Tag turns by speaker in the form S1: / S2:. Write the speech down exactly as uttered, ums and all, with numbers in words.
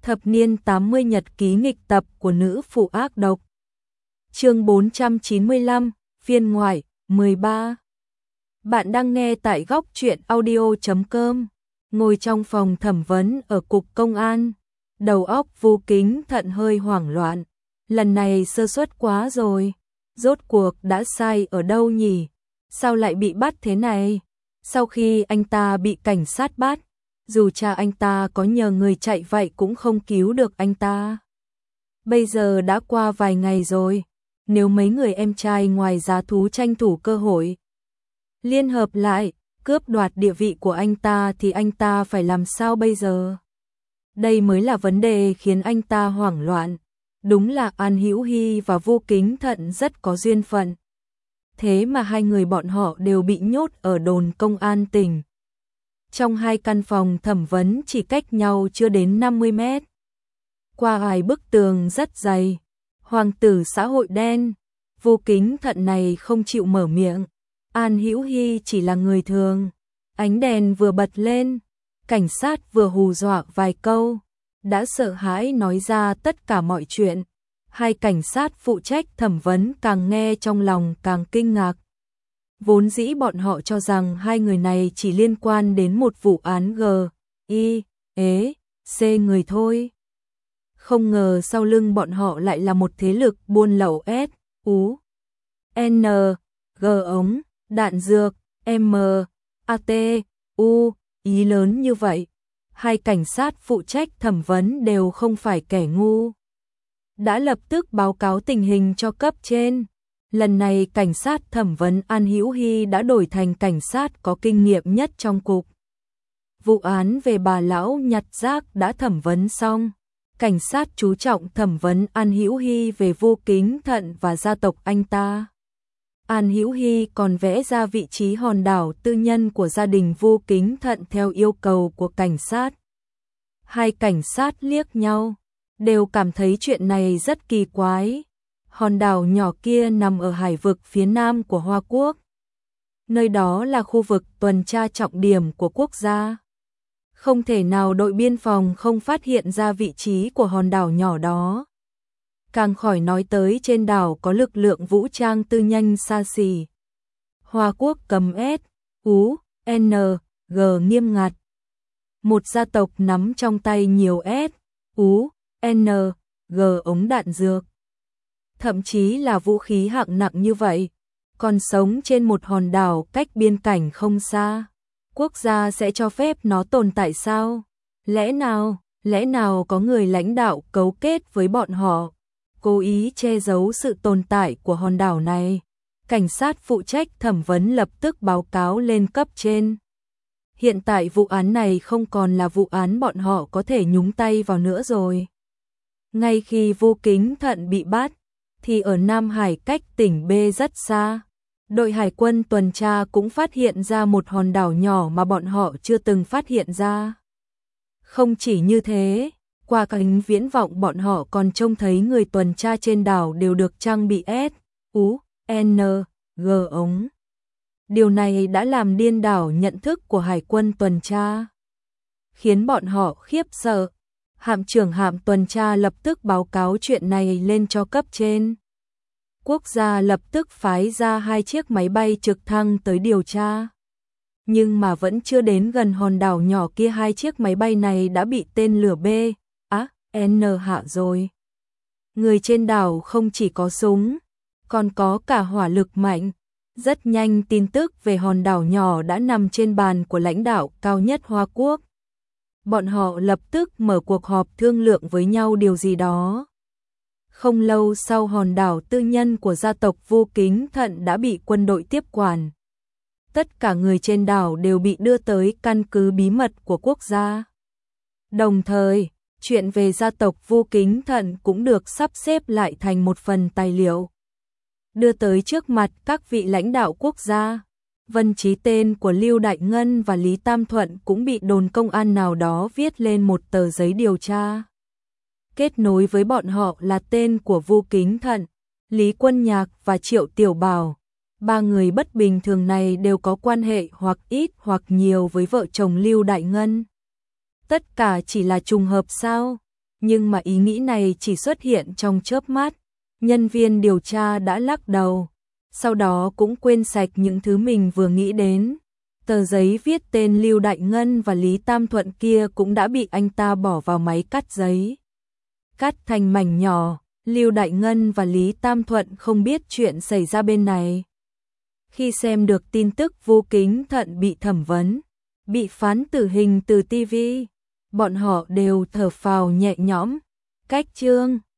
S1: Thập niên tám mươi nhật ký nghịch tập của nữ phụ ác độc. Chương bốn trăm chín mươi lăm, phiên ngoại, mười ba. Bạn đang nghe tại góc truyện audio chấm com. Ngồi trong phòng thẩm vấn ở cục công an, đầu óc Vu Kính Thận hơi hoảng loạn. Lần này sơ suất quá rồi, rốt cuộc đã sai ở đâu nhỉ? Sao lại bị bắt thế này? Sau khi anh ta bị cảnh sát bắt, dù cha anh ta có nhờ người chạy vậy cũng không cứu được anh ta. Bây giờ đã qua vài ngày rồi, nếu mấy người em trai ngoài giá thú tranh thủ cơ hội liên hợp lại, cướp đoạt địa vị của anh ta thì anh ta phải làm sao bây giờ? Đây mới là vấn đề khiến anh ta hoảng loạn. Đúng là An Hữu Hy và Vu Kính Thận rất có duyên phận. Thế mà hai người bọn họ đều bị nhốt ở đồn công an tỉnh. Trong hai căn phòng thẩm vấn chỉ cách nhau chưa đến năm mươi mét. Qua vài bức tường rất dày. Hoàng tử xã hội đen. Vu Kính Thận này không chịu mở miệng. An Hữu Hy chỉ là người thường. Ánh đèn vừa bật lên, cảnh sát vừa hù dọa vài câu, đã sợ hãi nói ra tất cả mọi chuyện. Hai cảnh sát phụ trách thẩm vấn càng nghe trong lòng càng kinh ngạc. Vốn dĩ bọn họ cho rằng hai người này chỉ liên quan đến một vụ án G, I, ế, C người thôi. Không ngờ sau lưng bọn họ lại là một thế lực buôn lậu S, U, N, G ống, đạn dược, M, A T, U, ý lớn như vậy. Hai cảnh sát phụ trách thẩm vấn đều không phải kẻ ngu. Đã lập tức báo cáo tình hình cho cấp trên. Lần này cảnh sát thẩm vấn An Hữu Hy đã đổi thành cảnh sát có kinh nghiệm nhất trong cục. Vụ án về bà lão nhặt rác đã thẩm vấn xong. Cảnh sát chú trọng thẩm vấn An Hữu Hy về Vu Kính Thận và gia tộc anh ta. An Hữu Hy còn vẽ ra vị trí hòn đảo tư nhân của gia đình Vu Kính Thận theo yêu cầu của cảnh sát. Hai cảnh sát liếc nhau, đều cảm thấy chuyện này rất kỳ quái. Hòn đảo nhỏ kia nằm ở hải vực phía nam của Hoa Quốc. Nơi đó là khu vực tuần tra trọng điểm của quốc gia. Không thể nào đội biên phòng không phát hiện ra vị trí của hòn đảo nhỏ đó. Càng khỏi nói tới trên đảo có lực lượng vũ trang tư nhân xa xỉ. Hoa Quốc cầm S, U, N, G nghiêm ngặt. Một gia tộc nắm trong tay nhiều S, U, N, G ống đạn dược. Thậm chí là vũ khí hạng nặng như vậy, còn sống trên một hòn đảo cách biên cảnh không xa. Quốc gia sẽ cho phép nó tồn tại sao? Lẽ nào, lẽ nào có người lãnh đạo cấu kết với bọn họ, cố ý che giấu sự tồn tại của hòn đảo này? Cảnh sát phụ trách thẩm vấn lập tức báo cáo lên cấp trên. Hiện tại vụ án này không còn là vụ án bọn họ có thể nhúng tay vào nữa rồi. Ngay khi Vu Kính Thận bị bắt, thì ở Nam Hải cách tỉnh B rất xa. Đội hải quân tuần tra cũng phát hiện ra một hòn đảo nhỏ mà bọn họ chưa từng phát hiện ra. Không chỉ như thế, qua kính viễn vọng bọn họ còn trông thấy người tuần tra trên đảo đều được trang bị S, U, N, G ống. Điều này đã làm điên đảo nhận thức của hải quân tuần tra, khiến bọn họ khiếp sợ. Hạm trưởng hạm tuần tra lập tức báo cáo chuyện này lên cho cấp trên. Quốc gia lập tức phái ra hai chiếc máy bay trực thăng tới điều tra. Nhưng mà vẫn chưa đến gần hòn đảo nhỏ kia hai chiếc máy bay này đã bị tên lửa B, A, N hạ rồi. Người trên đảo không chỉ có súng, còn có cả hỏa lực mạnh. Rất nhanh tin tức về hòn đảo nhỏ đã nằm trên bàn của lãnh đạo cao nhất Hoa Quốc. Bọn họ lập tức mở cuộc họp thương lượng với nhau điều gì đó. Không lâu sau hòn đảo tư nhân của gia tộc Vu Kính Thận đã bị quân đội tiếp quản. Tất cả người trên đảo đều bị đưa tới căn cứ bí mật của quốc gia. Đồng thời, chuyện về gia tộc Vu Kính Thận cũng được sắp xếp lại thành một phần tài liệu, đưa tới trước mặt các vị lãnh đạo quốc gia. Vân chí tên của Lưu Đại Ngân và Lý Tam Thuận cũng bị đồn công an nào đó viết lên một tờ giấy điều tra. Kết nối với bọn họ là tên của Vu Kính Thận, Lý Quân Nhạc và Triệu Tiểu Bảo. Ba người bất bình thường này đều có quan hệ hoặc ít hoặc nhiều với vợ chồng Lưu Đại Ngân. Tất cả chỉ là trùng hợp sao? nhưng mà ý nghĩ này chỉ xuất hiện trong chớp mắt, nhân viên điều tra đã lắc đầu, sau đó cũng quên sạch những thứ mình vừa nghĩ đến. Tờ giấy viết tên Lưu Đại Ngân và Lý Tam Thuận kia cũng đã bị anh ta bỏ vào máy cắt giấy. Cắt thành mảnh nhỏ, Lưu Đại Ngân và Lý Tam Thuận không biết chuyện xảy ra bên này. Khi xem được tin tức Vu Kính Thận bị thẩm vấn, bị phán tử hình từ ti vi, bọn họ đều thở phào nhẹ nhõm. Cách chương